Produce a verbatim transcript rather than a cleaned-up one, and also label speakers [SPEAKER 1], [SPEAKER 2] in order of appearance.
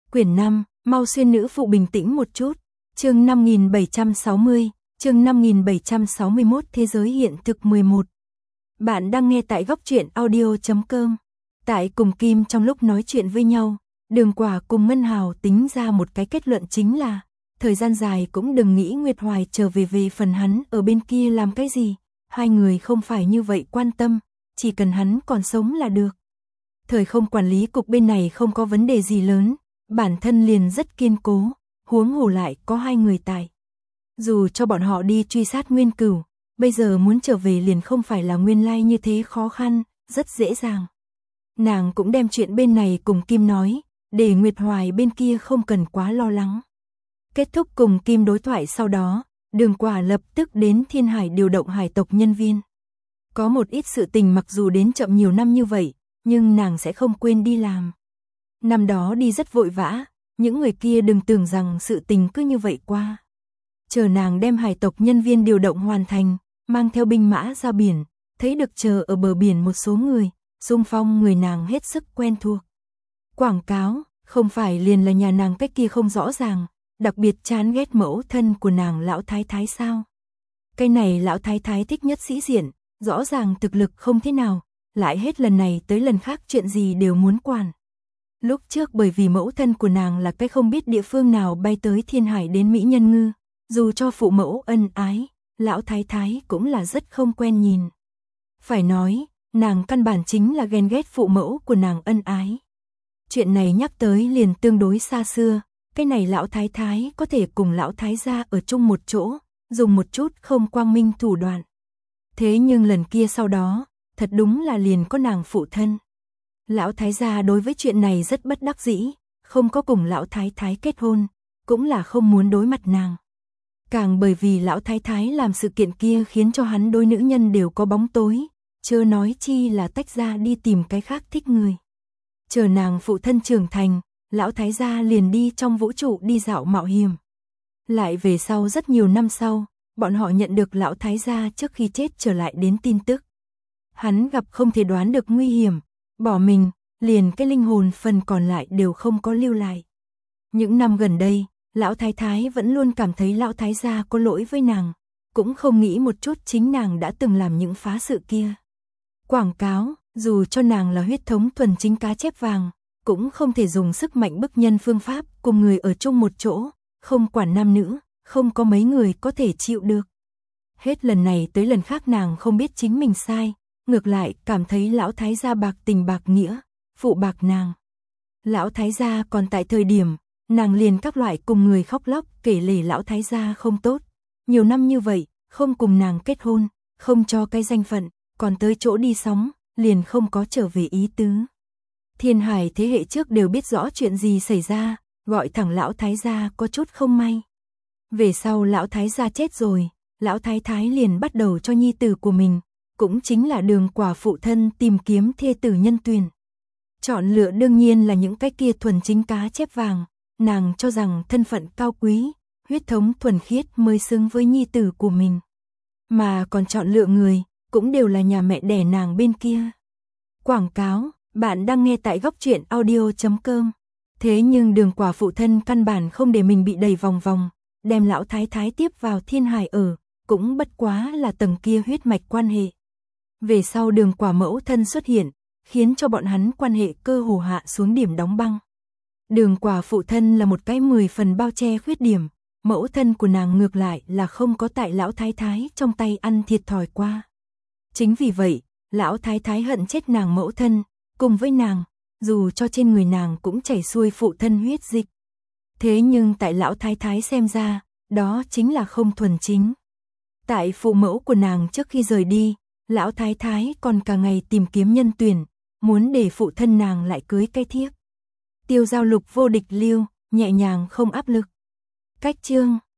[SPEAKER 1] Quyển năm, mau xuyên nữ phụ bình tĩnh một chút. Chương năm nghìn bảy trăm sáu mươi, chương năm nghìn bảy trăm sáu mươi mốt Thế giới hiện thực mười một. Bạn đang nghe tại góc truyện audio chấm com. Tại cùng Kim trong lúc nói chuyện với nhau, Đường Quả cùng Ngân Hào tính ra một cái kết luận chính là thời gian dài cũng đừng nghĩ Nguyệt Hoài trở về về phần hắn ở bên kia làm cái gì, hai người không phải như vậy quan tâm, chỉ cần hắn còn sống là được. Thời không quản lý cục bên này không có vấn đề gì lớn, bản thân liền rất kiên cố, huống hồ lại có hai người tại. Dù cho bọn họ đi truy sát Nguyên Cửu, bây giờ muốn trở về liền không phải là nguyên lai như thế khó khăn, rất dễ dàng. Nàng cũng đem chuyện bên này cùng Kim nói, để Nguyệt Hoài bên kia không cần quá lo lắng. Kết thúc cùng Kim đối thoại sau đó, Đường Quả lập tức đến Thiên Hải điều động hải tộc nhân viên. Có một ít sự tình mặc dù đến chậm nhiều năm như vậy, nhưng nàng sẽ không quên đi làm. Năm đó đi rất vội vã, những người kia đừng tưởng rằng sự tình cứ như vậy qua. Chờ nàng đem hải tộc nhân viên điều động hoàn thành, mang theo binh mã ra biển, thấy được chờ ở bờ biển một số người, xung phong người nàng hết sức quen thuộc. Quảng cáo, không phải liền là nhà nàng cách kia không rõ ràng, đặc biệt chán ghét mẫu thân của nàng lão thái thái sao. Cái này lão thái thái thích nhất sĩ diện, rõ ràng thực lực không thế nào, lại hết lần này tới lần khác chuyện gì đều muốn quản. Lúc trước bởi vì mẫu thân của nàng là cái không biết địa phương nào bay tới Thiên Hải đến Mỹ Nhân Ngư, dù cho phụ mẫu ân ái, lão thái thái cũng là rất không quen nhìn. Phải nói, nàng căn bản chính là ghen ghét phụ mẫu của nàng ân ái. Chuyện này nhắc tới liền tương đối xa xưa, cái này lão thái thái có thể cùng lão thái gia ở chung một chỗ, dùng một chút không quang minh thủ đoạn. Thế nhưng lần kia sau đó, thật đúng là liền có nàng phụ thân. Lão thái gia đối với chuyện này rất bất đắc dĩ, không có cùng lão thái thái kết hôn, cũng là không muốn đối mặt nàng. Càng bởi vì lão thái thái làm sự kiện kia khiến cho hắn đôi nữ nhân đều có bóng tối, chớ nói chi là tách ra đi tìm cái khác thích người. Chờ nàng phụ thân trưởng thành, lão thái gia liền đi trong vũ trụ đi dạo mạo hiểm. Lại về sau rất nhiều năm sau, bọn họ nhận được lão thái gia trước khi chết trở lại đến tin tức. Hắn gặp không thể đoán được nguy hiểm, bỏ mình, liền cái linh hồn phần còn lại đều không có lưu lại. Những năm gần đây, lão thái thái vẫn luôn cảm thấy lão thái gia có lỗi với nàng, cũng không nghĩ một chút chính nàng đã từng làm những phá sự kia. Quảng cáo, dù cho nàng là huyết thống thuần chính cá chép vàng, cũng không thể dùng sức mạnh bức nhân phương pháp cùng người ở chung một chỗ, không quản nam nữ, không có mấy người có thể chịu được. Hết lần này tới lần khác nàng không biết chính mình sai, ngược lại cảm thấy lão thái gia bạc tình bạc nghĩa, phụ bạc nàng. Lão thái gia còn tại thời điểm, nàng liền các loại cùng người khóc lóc kể lể lão thái gia không tốt. Nhiều năm như vậy, không cùng nàng kết hôn, không cho cái danh phận, còn tới chỗ đi sóng, liền không có trở về ý tứ. Thiên Hải thế hệ trước đều biết rõ chuyện gì xảy ra, gọi thẳng lão thái gia có chút không may. Về sau lão thái gia chết rồi, lão thái thái liền bắt đầu cho nhi tử của mình, cũng chính là Đường Quả phụ thân tìm kiếm thê tử nhân tuyển. Chọn lựa đương nhiên là những cái kia thuần chính cá chép vàng, nàng cho rằng thân phận cao quý, huyết thống thuần khiết mới xứng với nhi tử của mình. Mà còn chọn lựa người, cũng đều là nhà mẹ đẻ nàng bên kia. Quảng cáo, bạn đang nghe tại góc truyện audio chấm com. Thế nhưng Đường Quả phụ thân căn bản không để mình bị đẩy vòng vòng, đem lão thái thái tiếp vào Thiên Hải ở, cũng bất quá là tầng kia huyết mạch quan hệ. Về sau Đường Quả mẫu thân xuất hiện, khiến cho bọn hắn quan hệ cơ hồ hạ xuống điểm đóng băng. Đường Quả phụ thân là một cái mười phần bao che khuyết điểm, mẫu thân của nàng ngược lại là không có tại lão thái thái trong tay ăn thiệt thòi qua. Chính vì vậy, lão thái thái hận chết nàng mẫu thân, cùng với nàng, dù cho trên người nàng cũng chảy xuôi phụ thân huyết dịch. Thế nhưng tại lão thái thái xem ra, đó chính là không thuần chính. Tại phụ mẫu của nàng trước khi rời đi, lão thái thái còn cả ngày tìm kiếm nhân tuyển, muốn để phụ thân nàng lại cưới cái thiếp. Tiêu Giao Lục vô địch lưu, nhẹ nhàng không áp lực. Cách chương